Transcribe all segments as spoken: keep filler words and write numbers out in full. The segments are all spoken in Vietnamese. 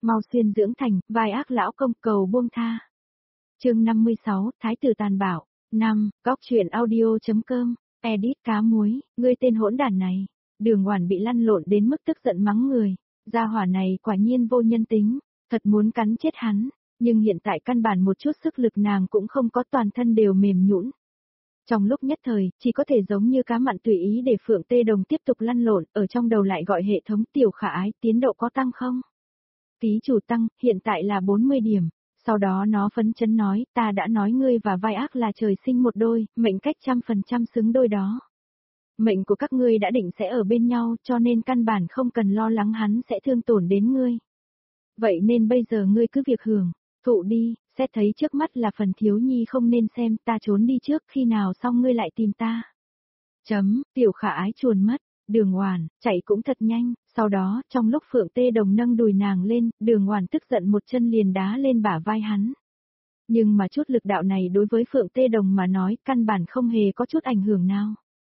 mau xuyên dưỡng thành, vai ác lão công cầu buông tha. Chương năm mươi sáu, Thái tử tàn bạo. năm. Góc truyện audio.com. Edit cá muối, ngươi tên hỗn đản này. Đường Oản bị lăn lộn đến mức tức giận mắng người. Gia hỏa này quả nhiên vô nhân tính, thật muốn cắn chết hắn, nhưng hiện tại căn bản một chút sức lực nàng cũng không có, toàn thân đều mềm nhũn. Trong lúc nhất thời, chỉ có thể giống như cá mặn tùy ý để Phượng Tê Đồng tiếp tục lăn lộn, ở trong đầu lại gọi hệ thống tiểu khả ái, tiến độ có tăng không? Ký chủ tăng, hiện tại là bốn mươi điểm. Sau đó nó phấn chấn nói, ta đã nói ngươi và vai ác là trời sinh một đôi, mệnh cách trăm phần trăm xứng đôi đó. Mệnh của các ngươi đã định sẽ ở bên nhau, cho nên căn bản không cần lo lắng hắn sẽ thương tổn đến ngươi. Vậy nên bây giờ ngươi cứ việc hưởng, thụ đi, xét thấy trước mắt là phần thiếu nhi không nên xem, ta trốn đi trước, khi nào xong ngươi lại tìm ta. Chấm, tiểu khả ái chuồn mất. Đường Oản, chạy cũng thật nhanh, sau đó, trong lúc Phượng Tê Đồng nâng đùi nàng lên, Đường Oản tức giận một chân liền đá lên bả vai hắn. Nhưng mà chút lực đạo này đối với Phượng Tê Đồng mà nói, căn bản không hề có chút ảnh hưởng nào.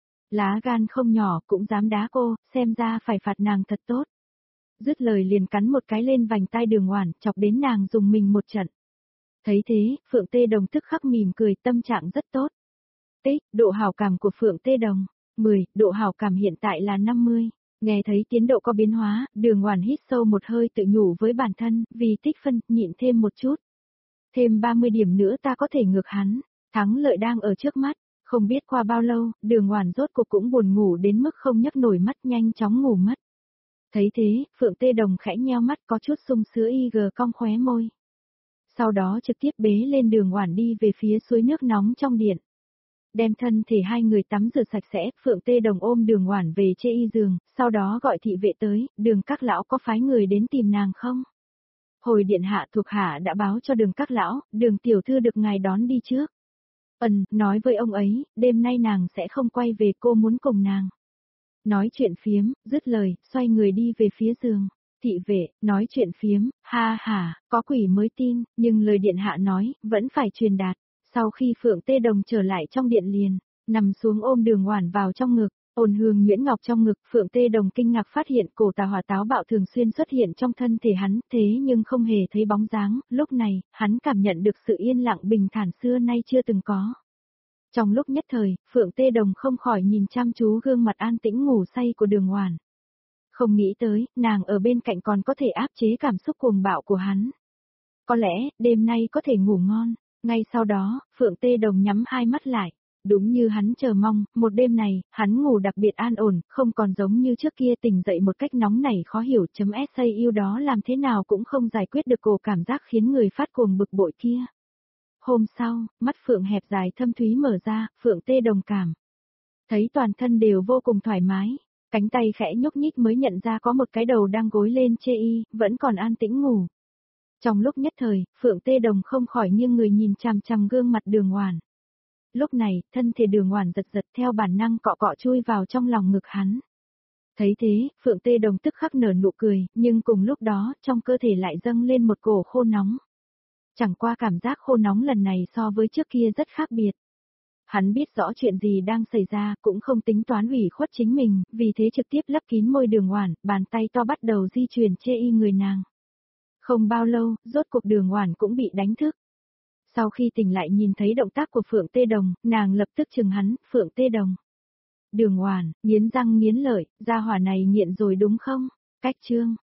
Lá gan không nhỏ cũng dám đá cô, xem ra phải phạt nàng thật tốt. Dứt lời liền cắn một cái lên vành tai Đường Oản, chọc đến nàng dùng mình một trận. Thấy thế, Phượng Tê Đồng tức khắc mỉm cười, tâm trạng rất tốt. Tích, độ hảo cảm của Phượng Tê Đồng. mười, độ hảo cảm hiện tại là năm mươi. Nghe thấy tiến độ có biến hóa, Đường Oản hít sâu một hơi tự nhủ với bản thân, vì tích phân, nhịn thêm một chút. Thêm ba mươi điểm nữa ta có thể ngược hắn, thắng lợi đang ở trước mắt. Không biết qua bao lâu, Đường Oản rốt cuộc cũng buồn ngủ đến mức không nhấc nổi mắt, nhanh chóng ngủ mất. Thấy thế, Phượng Tê Đồng khẽ nheo mắt, có chút sung sữa y gờ cong khóe môi. Sau đó trực tiếp bế lên Đường Oản đi về phía suối nước nóng trong điện. Đem thân thể hai người tắm rửa sạch sẽ, Phượng Tê Đồng ôm Đường Oản về chê y giường, sau đó gọi thị vệ tới, Đường các lão có phái người đến tìm nàng không? Hồi điện hạ thuộc hạ đã báo cho Đường các lão, Đường tiểu thư được ngài đón đi trước. Ừm, nói với ông ấy, đêm nay nàng sẽ không quay về, cô muốn cùng nàng. Nói chuyện phiếm, dứt lời, xoay người đi về phía giường. Thị vệ, nói chuyện phiếm, ha ha, có quỷ mới tin, nhưng lời điện hạ nói, vẫn phải truyền đạt. Sau khi Phượng Tê Đồng trở lại trong điện liền, nằm xuống ôm Đường Oản vào trong ngực, ôn hương nhuyễn ngọc trong ngực, Phượng Tê Đồng kinh ngạc phát hiện cổ tà hỏa táo bạo thường xuyên xuất hiện trong thân thể hắn, thế nhưng không hề thấy bóng dáng, lúc này, hắn cảm nhận được sự yên lặng bình thản xưa nay chưa từng có. Trong lúc nhất thời, Phượng Tê Đồng không khỏi nhìn chăm chú gương mặt an tĩnh ngủ say của Đường Oản. Không nghĩ tới, nàng ở bên cạnh còn có thể áp chế cảm xúc cuồng bạo của hắn. Có lẽ, đêm nay có thể ngủ ngon. Ngay sau đó, Phượng Tê Đồng nhắm hai mắt lại. Đúng như hắn chờ mong, một đêm này, hắn ngủ đặc biệt an ổn, không còn giống như trước kia tỉnh dậy một cách nóng nảy khó hiểu. Chấm sa yêu đó làm thế nào cũng không giải quyết được cổ cảm giác khiến người phát cuồng bực bội kia. Hôm sau, mắt Phượng hẹp dài thâm thúy mở ra, Phượng Tê Đồng cảm thấy toàn thân đều vô cùng thoải mái. Cánh tay khẽ nhúc nhích mới nhận ra có một cái đầu đang gối lên chê y, vẫn còn an tĩnh ngủ. Trong lúc nhất thời, Phượng Tê Đồng không khỏi nghiêng người nhìn chằm chằm gương mặt Đường Oản. Lúc này, thân thể Đường Oản giật giật theo bản năng cọ cọ chui vào trong lòng ngực hắn. Thấy thế, Phượng Tê Đồng tức khắc nở nụ cười, nhưng cùng lúc đó, trong cơ thể lại dâng lên một cổ khô nóng. Chẳng qua cảm giác khô nóng lần này so với trước kia rất khác biệt. Hắn biết rõ chuyện gì đang xảy ra, cũng không tính toán ủy khuất chính mình, vì thế trực tiếp lấp kín môi Đường Oản, bàn tay to bắt đầu di chuyển chê y người nàng. Không bao lâu, rốt cuộc Đường Oản cũng bị đánh thức. Sau khi tỉnh lại nhìn thấy động tác của Phượng Tê Đồng, nàng lập tức chừng hắn, Phượng Tê Đồng. Đường Oản, nghiến răng nghiến lợi, gia hỏa này nghiện rồi đúng không? Cách chương,